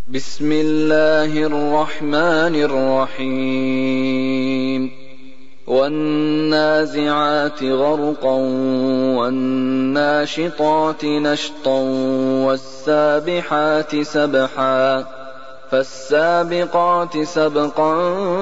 بسم الله الرحمن الرحيم والنازعات غرقا والناشطات نشطا والسابحات سبحا فالسابقات سبقا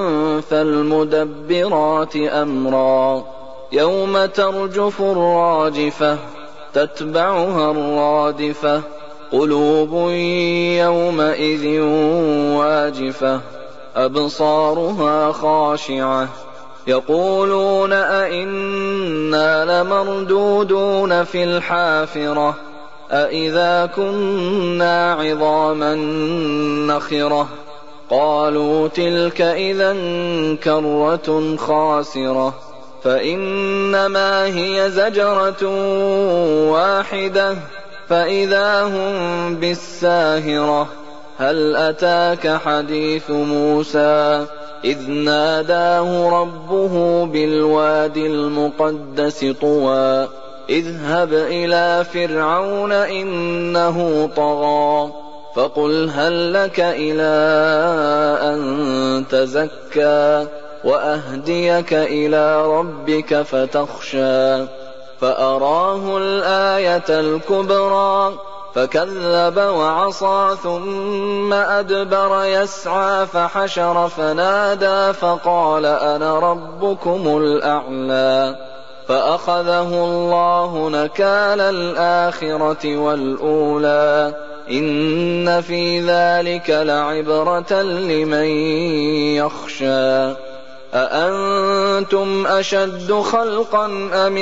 فالمدبرات أمرا يوم ترجف الراجفة تتبعها الرادفة قلوب يومئذ واجفة أبصارها خاشعة يقولون أئنا لمردودون في الحافرة أئذا كنا عظاما نخرة قالوا تلك إذا كرة خاسرة فإنما هي زجرة واحدة فإذا هم بالساهرة هل أتاك حديث موسى إذ ناداه ربه بالوادي المقدس طوى اذهب إلى فرعون إنه طغى فقل هل لك إلى أن تزكى وأهديك إلى ربك فتخشى فأراه الآية الكبرى فكذب وعصى ثم أدبر يسعى فحشر فنادى فقال أنا ربكم الأعلى فأخذه الله نكال الآخرة والأولى إن في ذلك لعبرة لمن يخشى أأنتم أشد خلقا أم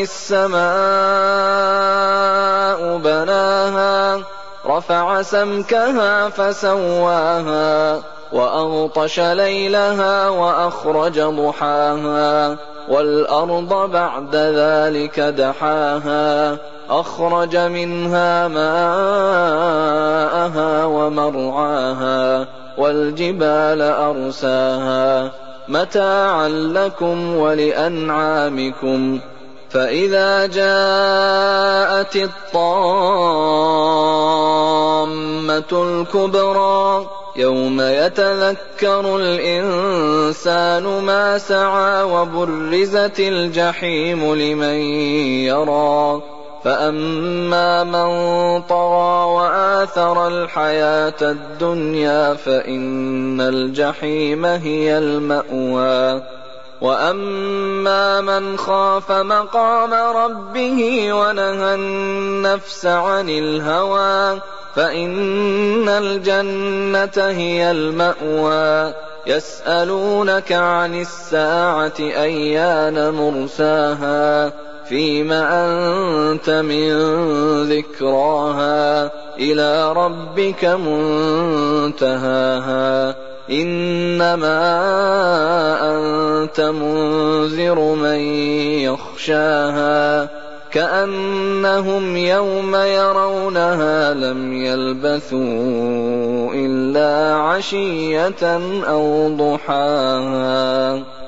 السماء بناها رفع سمكها فسواها وأغطش ليلها وأخرج ضحاها والأرض بعد ذلك دحاها أخرج منها ماءها ومرعاها والجبال أرساها متاعا لكم ولأنعامكم فإذا جاءت الطامة الكبرى يوم يتذكر الإنسان ما سعى وبرزت الجحيم لمن يرى فأما من طغى وآثر الحياة الدنيا فإن الجحيم هي المأوى وأما من خاف مقام ربه ونهى النفس عن الهوى فإن الجنة هي المأوى يسألونك عن الساعة أيان مرساها فيم أنت من ذكراها إلى ربك منتهاها إنما أنت منذر من يخشاها كأنهم يوم يرونها لم يلبثوا إلا عشية أو ضحاها.